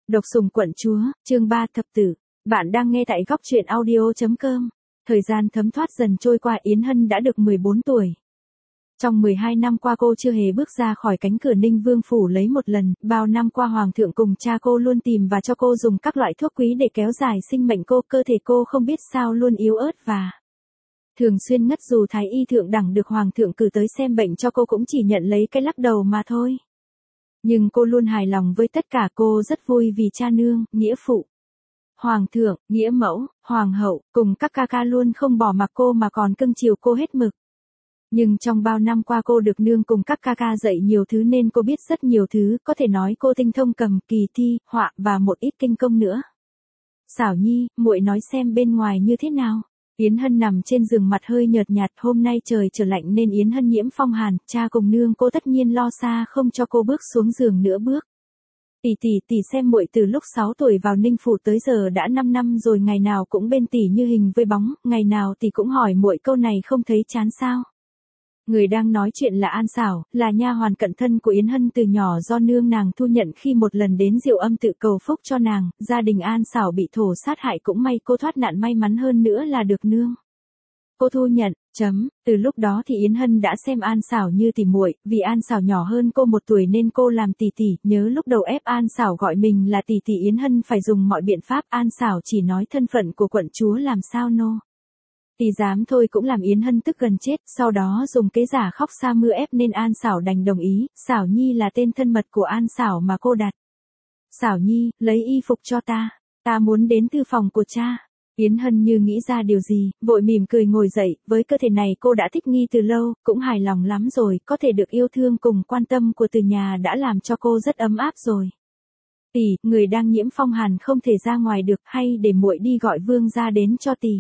Độc sủng quận chúa, chương 3 thập tử. Bạn đang nghe tại góc truyện audio.com. Thời gian thấm thoát dần trôi qua, Yến Hân đã được 14 tuổi. Trong 12 năm qua cô chưa hề bước ra khỏi cánh cửa Ninh Vương phủ lấy một lần, bao năm qua hoàng thượng cùng cha cô luôn tìm và cho cô dùng các loại thuốc quý để kéo dài sinh mệnh cô, cơ thể cô không biết sao luôn yếu ớt và thường xuyên ngất, dù thái y thượng đẳng được hoàng thượng cử tới xem bệnh cho cô cũng chỉ nhận lấy cái lắc đầu mà thôi. Nhưng cô luôn hài lòng với tất cả, cô rất vui vì cha nương, nghĩa phụ, hoàng thượng, nghĩa mẫu, hoàng hậu, cùng các ca ca luôn không bỏ mặc cô mà còn cưng chiều cô hết mực. Nhưng trong bao năm qua cô được nương cùng các ca ca dạy nhiều thứ nên cô biết rất nhiều thứ, có thể nói cô tinh thông cầm, kỳ thi, họa và một ít kinh công nữa. Xảo Nhi, muội nói xem bên ngoài như thế nào? Yến Hân nằm trên giường mặt hơi nhợt nhạt, hôm nay trời trở lạnh nên Yến Hân nhiễm phong hàn, cha cùng nương cô tất nhiên lo xa không cho cô bước xuống giường nữa bước. Tỷ xem muội từ lúc 6 tuổi vào Ninh phủ tới giờ đã 5 năm rồi, ngày nào cũng bên tỷ như hình với bóng, ngày nào tỷ cũng hỏi muội câu này không thấy chán sao? Người đang nói chuyện là An Xảo, là nha hoàn cận thân của Yến Hân từ nhỏ do nương nàng thu nhận khi một lần đến Diệu Âm tự cầu phúc cho nàng, gia đình An Xảo bị thổ sát hại, cũng may cô thoát nạn, may mắn hơn nữa là được nương cô thu nhận. Từ lúc đó thì Yến Hân đã xem An Xảo như tỉ muội, vì An Xảo nhỏ hơn cô 1 tuổi nên cô làm tỷ tỷ, nhớ lúc đầu ép An Xảo gọi mình là tỷ tỷ, Yến Hân phải dùng mọi biện pháp, An Xảo chỉ nói thân phận của quận chúa làm sao nô tỷ dám thôi cũng làm Yến Hân tức gần chết, sau đó dùng kế giả khóc sa mưa ép nên An Xảo đành đồng ý. Xảo Nhi là tên thân mật của An Xảo mà cô đặt. Xảo Nhi, lấy y phục cho ta muốn đến thư phòng của cha. Yến Hân như nghĩ ra điều gì, vội mỉm cười ngồi dậy, với cơ thể này cô đã thích nghi từ lâu, cũng hài lòng lắm rồi, có thể được yêu thương cùng quan tâm của từ nhà đã làm cho cô rất ấm áp rồi. Tỷ, người đang nhiễm phong hàn không thể ra ngoài được, hay để muội đi gọi vương gia đến cho tỷ.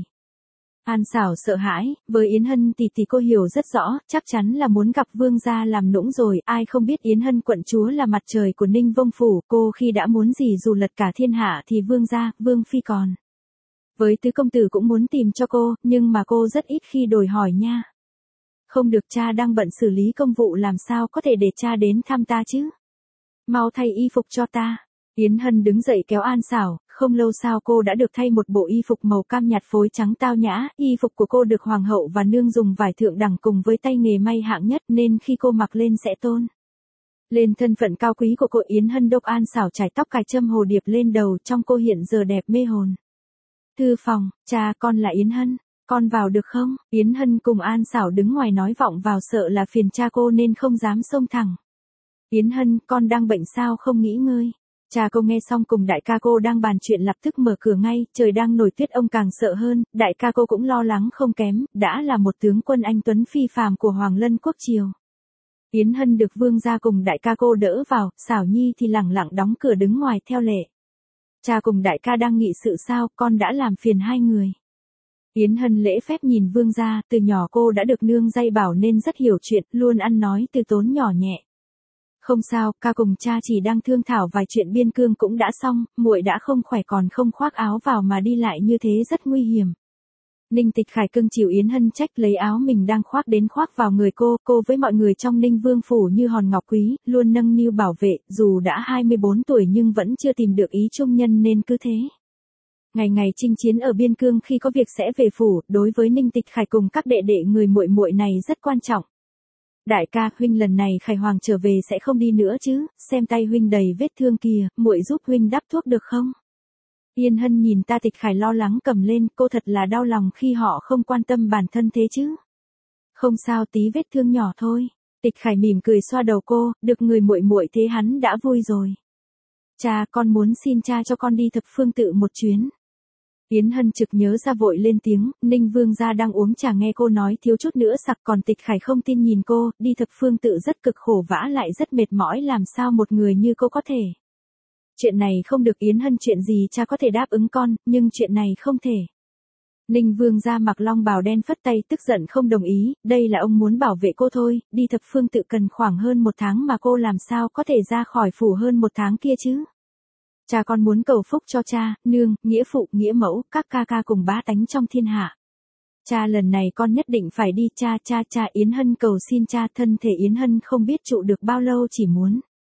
An Xảo sợ hãi, với Yến Hân tỷ cô hiểu rất rõ, chắc chắn là muốn gặp vương gia làm nũng rồi, ai không biết Yến Hân quận chúa là mặt trời của Ninh Vương phủ, cô khi đã muốn gì dù lật cả thiên hạ thì vương gia, vương phi còn với tứ công tử cũng muốn tìm cho cô, nhưng mà cô rất ít khi đòi hỏi nha. Không được, cha đang bận xử lý công vụ, làm sao có thể để cha đến thăm ta chứ? Mau thay y phục cho ta. Yến Hân đứng dậy kéo An Xảo, không lâu sau cô đã được thay một bộ y phục màu cam nhạt phối trắng tao nhã, y phục của cô được hoàng hậu và nương dùng vải thượng đẳng cùng với tay nghề may hạng nhất nên khi cô mặc lên sẽ tôn lên thân phận cao quý của cô. Yến Hân đốc An Xảo trải tóc, cài châm hồ điệp lên đầu, trong cô hiện giờ đẹp mê hồn. Thư phòng, cha, con là Yến Hân, con vào được không? Yến Hân cùng An Xảo đứng ngoài nói vọng vào, sợ là phiền cha cô nên không dám xông thẳng. Yến Hân, con đang bệnh sao không nghỉ ngơi? Cha cô nghe xong cùng đại ca cô đang bàn chuyện lập tức mở cửa ngay, trời đang nổi tuyết ông càng sợ hơn, đại ca cô cũng lo lắng không kém, đã là một tướng quân anh tuấn phi phàm của Hoàng Lân quốc triều. Yến Hân được vương gia cùng đại ca cô đỡ vào, Xảo Nhi thì lẳng lặng đóng cửa đứng ngoài theo lệ. Cha cùng đại ca đang nghị sự sao, con đã làm phiền hai người. Yến Hân lễ phép nhìn vương gia, từ nhỏ cô đã được nương dạy bảo nên rất hiểu chuyện, luôn ăn nói từ tốn nhỏ nhẹ. Không sao, ca cùng cha chỉ đang thương thảo vài chuyện biên cương cũng đã xong, muội đã không khỏe còn không khoác áo vào mà đi lại như thế rất nguy hiểm. Ninh Tịch Khải cưng chiều Yến Hân trách lấy áo mình đang khoác đến khoác vào người cô với mọi người trong Ninh Vương phủ như hòn ngọc quý, luôn nâng niu bảo vệ, dù đã 24 tuổi nhưng vẫn chưa tìm được ý chung nhân nên cứ thế. Ngày ngày chinh chiến ở biên cương, khi có việc sẽ về phủ, đối với Ninh Tịch Khải cùng các đệ đệ người muội muội này rất quan trọng. Đại ca, huynh lần này Khải Hoàng trở về sẽ không đi nữa chứ, xem tay huynh đầy vết thương kìa, muội giúp huynh đắp thuốc được không? Yến Hân nhìn ta. Tịch Khải lo lắng cầm lên, cô thật là đau lòng khi họ không quan tâm bản thân thế chứ. Không sao, tí vết thương nhỏ thôi. Tịch Khải mỉm cười xoa đầu cô, được người muội muội thế hắn đã vui rồi. Cha, con muốn xin cha cho con đi thập phương tự một chuyến. Yến Hân trực nhớ ra vội lên tiếng, Ninh vương gia đang uống trà nghe cô nói thiếu chút nữa sặc, còn Tịch Khải không tin nhìn cô, đi thập phương tự rất cực khổ, vã lại rất mệt mỏi, làm sao một người như cô có thể. Chuyện này không được Yến Hân, chuyện gì cha có thể đáp ứng con, nhưng chuyện này không thể. Ninh vương gia mặc long bào đen phất tay tức giận không đồng ý, đây là ông muốn bảo vệ cô thôi, đi thập phương tự cần khoảng hơn 1 tháng mà cô làm sao có thể ra khỏi phủ hơn 1 tháng kia chứ. Cha con muốn cầu phúc cho cha, nương, nghĩa phụ, nghĩa mẫu, các ca ca cùng bá tánh trong thiên hạ. Cha lần này con nhất định phải đi, cha. Yến Hân cầu xin cha. Thân thể Yến Hân không biết trụ được bao lâu, chỉ muốn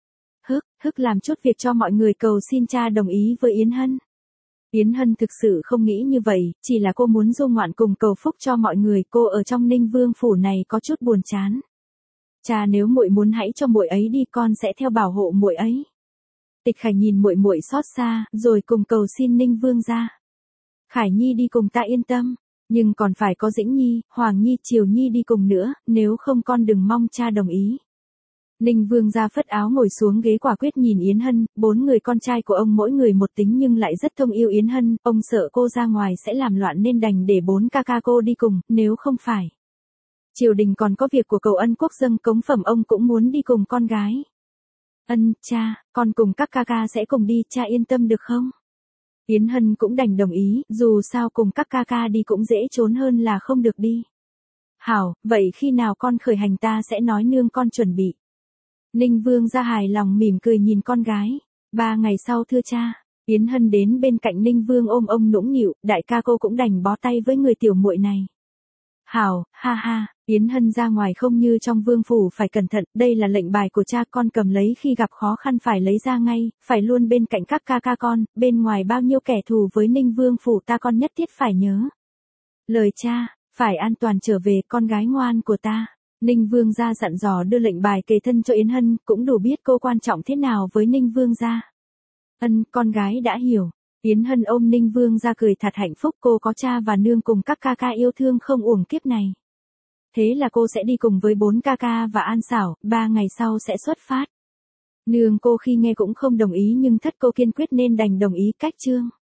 Hức làm chút việc cho mọi người cầu xin cha đồng ý với Yến Hân. Yến Hân thực sự không nghĩ như vậy, chỉ là cô muốn du ngoạn cùng cầu phúc cho mọi người, cô ở trong Ninh Vương phủ này có chút buồn chán. Cha nếu muội muốn hãy cho muội ấy đi, con sẽ theo bảo hộ muội ấy. Tịch Khải nhìn muội muội xót xa, rồi cùng cầu xin Ninh Vương gia. Khải Nhi đi cùng ta yên tâm, nhưng còn phải có Dĩnh Nhi, Hoàng Nhi, Triều Nhi đi cùng nữa, nếu không con đừng mong cha đồng ý. Ninh Vương gia phất áo ngồi xuống ghế quả quyết nhìn Yến Hân, 4 người con trai của ông mỗi người một tính nhưng lại rất thông yêu Yến Hân, ông sợ cô ra ngoài sẽ làm loạn nên đành để 4 ca ca cô đi cùng, nếu không phải. Triều đình còn có việc của cầu ân quốc dâng cống phẩm, ông cũng muốn đi cùng con gái. Ân, cha, con cùng các ca ca sẽ cùng đi, cha yên tâm được không? Yến Hân cũng đành đồng ý, dù sao cùng các ca ca đi cũng dễ trốn hơn là không được đi. Hảo, vậy khi nào con khởi hành ta sẽ nói nương con chuẩn bị. Ninh Vương gia hài lòng mỉm cười nhìn con gái. 3 ngày sau thưa cha, Yến Hân đến bên cạnh Ninh Vương ôm ông nũng nịu, đại ca cô cũng đành bó tay với người tiểu muội này. Hảo, ha ha, Yến Hân ra ngoài không như trong vương phủ phải cẩn thận, đây là lệnh bài của cha, con cầm lấy khi gặp khó khăn phải lấy ra ngay, phải luôn bên cạnh các ca ca con, bên ngoài bao nhiêu kẻ thù với Ninh Vương phủ ta con nhất thiết phải nhớ. Lời cha, phải an toàn trở về, con gái ngoan của ta. Ninh Vương gia dặn dò đưa lệnh bài kề thân cho Yến Hân, cũng đủ biết cô quan trọng thế nào với Ninh Vương gia. Ân, con gái đã hiểu. Yến Hân ôm Ninh Vương gia cười thật hạnh phúc, cô có cha và nương cùng các ca ca yêu thương không uổng kiếp này. Thế là cô sẽ đi cùng với 4 ca ca và An Xảo, 3 ngày sau sẽ xuất phát. Nương cô khi nghe cũng không đồng ý nhưng thất cô kiên quyết nên đành đồng ý cách chương.